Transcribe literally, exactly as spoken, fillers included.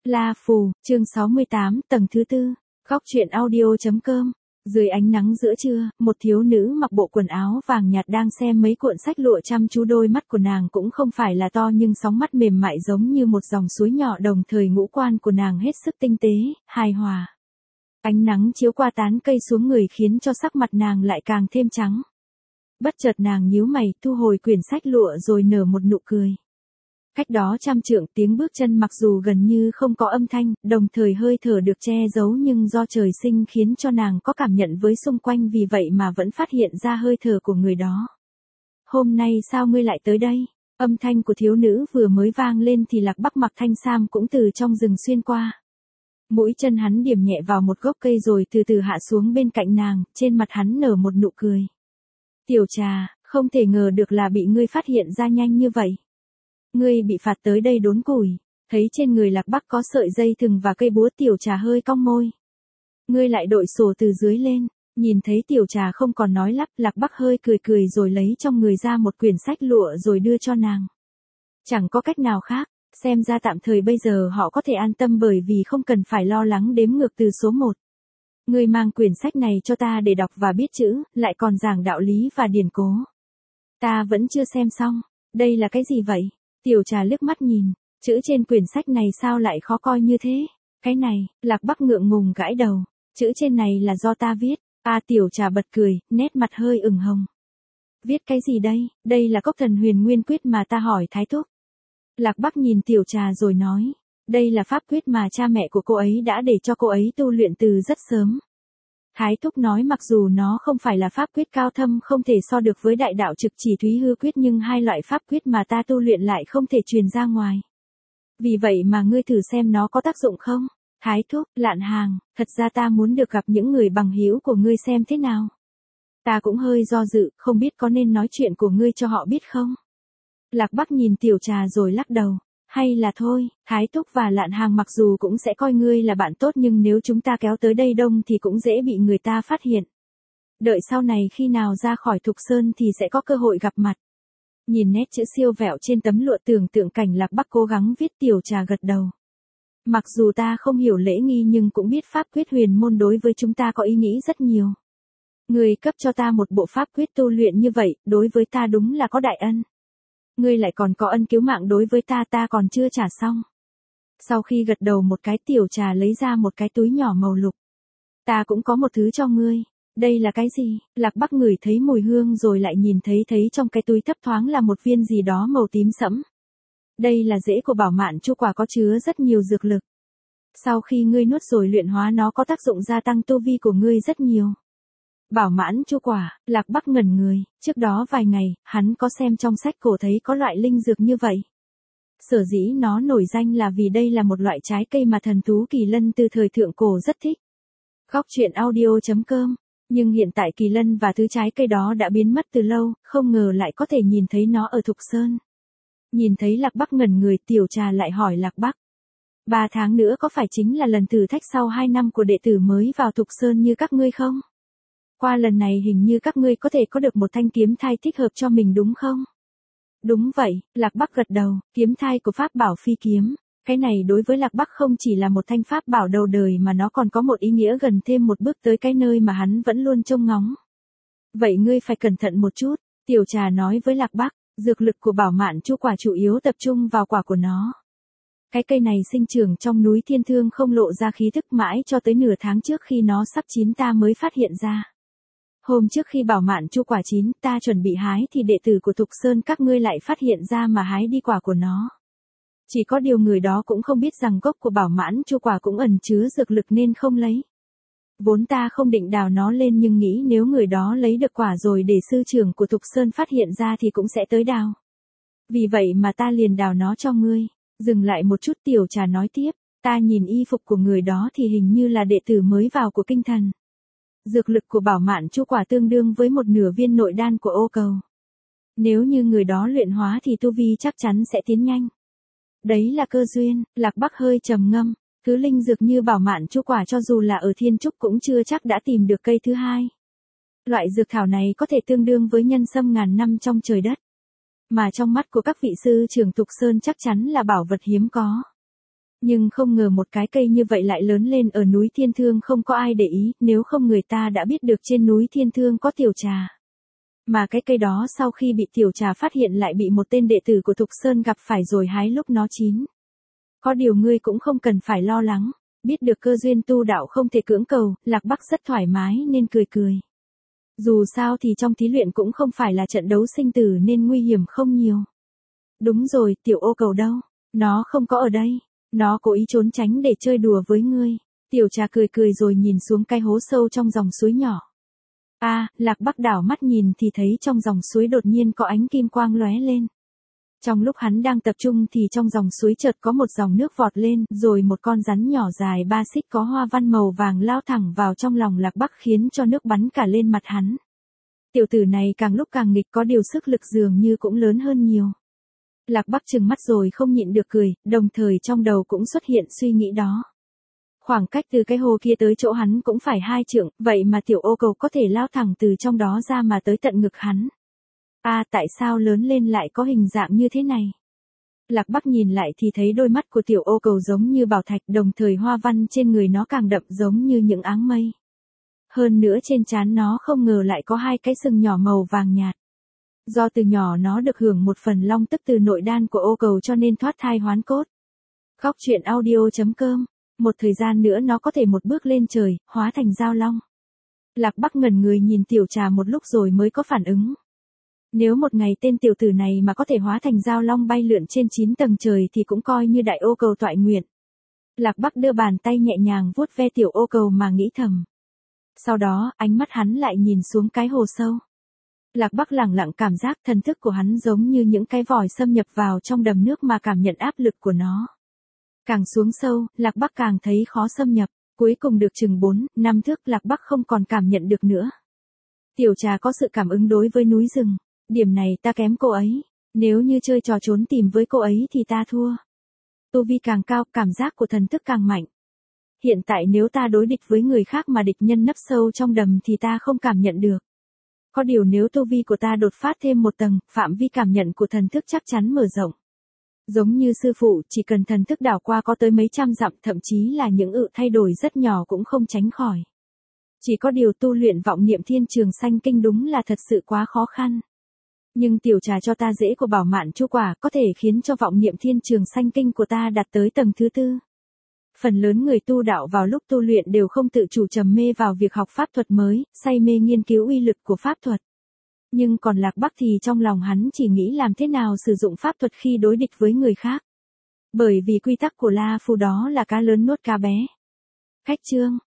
La Phù, chương sáu mươi tám, tầng thứ tư. Góc truyện audio.com. Dưới ánh nắng giữa trưa, một thiếu nữ mặc bộ quần áo vàng nhạt đang xem mấy cuộn sách lụa chăm chú, đôi mắt của nàng cũng không phải là to nhưng sóng mắt mềm mại giống như một dòng suối nhỏ, đồng thời ngũ quan của nàng hết sức tinh tế, hài hòa. Ánh nắng chiếu qua tán cây xuống người khiến cho sắc mặt nàng lại càng thêm trắng. Bất chợt nàng nhíu mày, thu hồi quyển sách lụa rồi nở một nụ cười. Cách đó trăm trượng, tiếng bước chân mặc dù gần như không có âm thanh, đồng thời hơi thở được che giấu nhưng do trời sinh khiến cho nàng có cảm nhận với xung quanh, vì vậy mà vẫn phát hiện ra hơi thở của người đó. Hôm nay sao ngươi lại tới đây? Âm thanh của thiếu nữ vừa mới vang lên thì Lạc Bắc mặc thanh sam cũng từ trong rừng xuyên qua. Mũi chân hắn điểm nhẹ vào một gốc cây rồi từ từ hạ xuống bên cạnh nàng, trên mặt hắn nở một nụ cười. Tiểu Trà, không thể ngờ được là bị ngươi phát hiện ra nhanh như vậy. Ngươi bị phạt tới đây đốn củi. Thấy trên người Lạc Bắc có sợi dây thừng và cây búa, Tiểu Trà hơi cong môi. Ngươi lại đội sổ từ dưới lên. Nhìn thấy Tiểu Trà không còn nói lắp, Lạc Bắc hơi cười cười rồi lấy trong người ra một quyển sách lụa rồi đưa cho nàng. Chẳng có cách nào khác, xem ra tạm thời bây giờ họ có thể an tâm bởi vì không cần phải lo lắng đếm ngược từ số một. Ngươi mang quyển sách này cho ta để đọc và biết chữ, lại còn giảng đạo lý và điển cố. Ta vẫn chưa xem xong. Đây là cái gì vậy? Tiểu Trà liếc mắt nhìn, chữ trên quyển sách này sao lại khó coi như thế? Cái này, Lạc Bắc ngượng ngùng gãi đầu, chữ trên này là do ta viết. À, Tiểu Trà bật cười, nét mặt hơi ửng hồng. Viết cái gì đây? Đây là Cốc Thần Huyền Nguyên Quyết mà ta hỏi Thái Thúc. Lạc Bắc nhìn Tiểu Trà rồi nói, đây là pháp quyết mà cha mẹ của cô ấy đã để cho cô ấy tu luyện từ rất sớm. Thái Thúc nói mặc dù nó không phải là pháp quyết cao thâm, không thể so được với đại đạo trực chỉ thúy hư quyết, nhưng hai loại pháp quyết mà ta tu luyện lại không thể truyền ra ngoài. Vì vậy mà ngươi thử xem nó có tác dụng không? Thái Thúc, Lạn Hàng, thật ra ta muốn được gặp những người bằng hữu của ngươi xem thế nào. Ta cũng hơi do dự, không biết có nên nói chuyện của ngươi cho họ biết không? Lạc Bắc nhìn Tiểu Trà rồi lắc đầu. Hay là thôi, Thái Thúc và Lạn Hàng mặc dù cũng sẽ coi ngươi là bạn tốt nhưng nếu chúng ta kéo tới đây đông thì cũng dễ bị người ta phát hiện. Đợi sau này khi nào ra khỏi Thục Sơn thì sẽ có cơ hội gặp mặt. Nhìn nét chữ siêu vẹo trên tấm lụa, tưởng tượng cảnh Lạc Bắc cố gắng viết. Tiểu Trà gật đầu. Mặc dù ta không hiểu lễ nghi nhưng cũng biết pháp quyết huyền môn đối với chúng ta có ý nghĩ rất nhiều. Ngươi cấp cho ta một bộ pháp quyết tu luyện như vậy, đối với ta đúng là có đại ân. Ngươi lại còn có ân cứu mạng đối với ta, ta còn chưa trả xong. Sau khi gật đầu một cái, Tiểu Trà lấy ra một cái túi nhỏ màu lục. Ta cũng có một thứ cho ngươi. Đây là cái gì? Lạc Bắc ngửi thấy mùi hương rồi lại nhìn thấy thấy trong cái túi thấp thoáng là một viên gì đó màu tím sẫm. Đây là rễ của Bảo Mạn Chu Quả, có chứa rất nhiều dược lực. Sau khi ngươi nuốt rồi luyện hóa nó có tác dụng gia tăng tu vi của ngươi rất nhiều. Bảo Mãn Chu Quả, Lạc Bắc ngẩn người, trước đó vài ngày, hắn có xem trong sách cổ thấy có loại linh dược như vậy. Sở dĩ nó nổi danh là vì đây là một loại trái cây mà thần thú Kỳ Lân từ thời thượng cổ rất thích. Góc truyện audio.com. Nhưng hiện tại Kỳ Lân và thứ trái cây đó đã biến mất từ lâu, không ngờ lại có thể nhìn thấy nó ở Thục Sơn. Nhìn thấy Lạc Bắc ngẩn người, Tiểu Trà lại hỏi Lạc Bắc. Ba tháng nữa có phải chính là lần thử thách sau hai năm của đệ tử mới vào Thục Sơn như các ngươi không? Qua lần này hình như các ngươi có thể có được một thanh kiếm thai thích hợp cho mình đúng không? Đúng vậy, Lạc Bắc gật đầu, kiếm thai của pháp bảo phi kiếm. Cái này đối với Lạc Bắc không chỉ là một thanh pháp bảo đầu đời mà nó còn có một ý nghĩa gần thêm một bước tới cái nơi mà hắn vẫn luôn trông ngóng. Vậy ngươi phải cẩn thận một chút, Tiểu Trà nói với Lạc Bắc, dược lực của Bảo Mạn Chu Quả chủ yếu tập trung vào quả của nó. Cái cây này sinh trưởng trong núi Thiên Thương, không lộ ra khí thức mãi cho tới nửa tháng trước khi nó sắp chín ta mới phát hiện ra. Hôm trước khi Bảo Mạn Chu Quả chín, ta chuẩn bị hái thì đệ tử của Thục Sơn các ngươi lại phát hiện ra mà hái đi quả của nó. Chỉ có điều người đó cũng không biết rằng gốc của Bảo Mãn Chu Quả cũng ẩn chứa dược lực nên không lấy. Vốn ta không định đào nó lên nhưng nghĩ nếu người đó lấy được quả rồi để sư trưởng của Thục Sơn phát hiện ra thì cũng sẽ tới đào. Vì vậy mà ta liền đào nó cho ngươi. Dừng lại một chút, Tiểu Trà nói tiếp, ta nhìn y phục của người đó thì hình như là đệ tử mới vào của kinh thần. Dược lực của Bảo Mạn Chu Quả tương đương với một nửa viên nội đan của ô cầu. Nếu như người đó luyện hóa thì tu vi chắc chắn sẽ tiến nhanh. Đấy là cơ duyên. Lạc Bắc hơi trầm ngâm, thứ linh dược như Bảo Mạn Chu Quả cho dù là ở Thiên Trúc cũng chưa chắc đã tìm được cây thứ hai. Loại dược thảo này có thể tương đương với nhân sâm ngàn năm trong trời đất. Mà trong mắt của các vị sư trưởng Thục Sơn chắc chắn là bảo vật hiếm có. Nhưng không ngờ một cái cây như vậy lại lớn lên ở núi Thiên Thương không có ai để ý, nếu không người ta đã biết được trên núi Thiên Thương có tiểu trà. Mà cái cây đó sau khi bị tiểu trà phát hiện lại bị một tên đệ tử của Thục Sơn gặp phải rồi hái lúc nó chín. Có điều ngươi cũng không cần phải lo lắng, biết được cơ duyên tu đạo không thể cưỡng cầu, Lạc Bắc rất thoải mái nên cười cười. Dù sao thì trong thí luyện cũng không phải là trận đấu sinh tử nên nguy hiểm không nhiều. Đúng rồi, tiểu ô cầu đâu? Nó không có ở đây. Nó cố ý trốn tránh để chơi đùa với ngươi. Tiểu trà cười cười rồi nhìn xuống cái hố sâu trong dòng suối nhỏ. A, à, Lạc Bắc đảo mắt nhìn thì thấy trong dòng suối đột nhiên có ánh kim quang lóe lên. Trong lúc hắn đang tập trung thì trong dòng suối chợt có một dòng nước vọt lên, rồi một con rắn nhỏ dài ba xích có hoa văn màu vàng lao thẳng vào trong lòng Lạc Bắc khiến cho nước bắn cả lên mặt hắn. Tiểu tử này càng lúc càng nghịch, có điều sức lực dường như cũng lớn hơn nhiều. Lạc Bắc trừng mắt rồi không nhịn được cười, đồng thời trong đầu cũng xuất hiện suy nghĩ đó. Khoảng cách từ cái hồ kia tới chỗ hắn cũng phải hai trượng, vậy mà tiểu ô cầu có thể lao thẳng từ trong đó ra mà tới tận ngực hắn. A, à, tại sao lớn lên lại có hình dạng như thế này? Lạc Bắc nhìn lại thì thấy đôi mắt của tiểu ô cầu giống như bảo thạch, đồng thời hoa văn trên người nó càng đậm giống như những áng mây. Hơn nữa trên trán nó không ngờ lại có hai cái sừng nhỏ màu vàng nhạt. Do từ nhỏ nó được hưởng một phần long tức từ nội đan của ô cầu cho nên thoát thai hoán cốt. Góc truyện audio chấm com. Một thời gian nữa nó có thể một bước lên trời, hóa thành giao long. Lạc Bắc ngẩn người nhìn tiểu trà một lúc rồi mới có phản ứng. Nếu một ngày tên tiểu tử này mà có thể hóa thành giao long bay lượn trên chín tầng trời thì cũng coi như đại ô cầu toại nguyện. Lạc Bắc đưa bàn tay nhẹ nhàng vuốt ve tiểu ô cầu mà nghĩ thầm. Sau đó, ánh mắt hắn lại nhìn xuống cái hồ sâu. Lạc Bắc lẳng lặng cảm giác thần thức của hắn giống như những cái vòi xâm nhập vào trong đầm nước mà cảm nhận áp lực của nó. Càng xuống sâu, Lạc Bắc càng thấy khó xâm nhập, cuối cùng được chừng bốn, năm thước Lạc Bắc không còn cảm nhận được nữa. Tiểu trà có sự cảm ứng đối với núi rừng, điểm này ta kém cô ấy, nếu như chơi trò trốn tìm với cô ấy thì ta thua. Tu vi càng cao, cảm giác của thần thức càng mạnh. Hiện tại nếu ta đối địch với người khác mà địch nhân nấp sâu trong đầm thì ta không cảm nhận được. Có điều nếu tu vi của ta đột phát thêm một tầng, phạm vi cảm nhận của thần thức chắc chắn mở rộng. Giống như sư phụ, chỉ cần thần thức đảo qua có tới mấy trăm dặm, thậm chí là những ự thay đổi rất nhỏ cũng không tránh khỏi. Chỉ có điều tu luyện vọng niệm thiên trường sanh kinh đúng là thật sự quá khó khăn. Nhưng tiểu trà cho ta dễ của bảo mạn chu quả có thể khiến cho vọng niệm thiên trường sanh kinh của ta đạt tới tầng thứ tư. Phần lớn người tu đạo vào lúc tu luyện đều không tự chủ trầm mê vào việc học pháp thuật mới, say mê nghiên cứu uy lực của pháp thuật. Nhưng còn Lạc Bắc thì trong lòng hắn chỉ nghĩ làm thế nào sử dụng pháp thuật khi đối địch với người khác. Bởi vì quy tắc của La Phu đó là cá lớn nuốt cá bé. Cách chương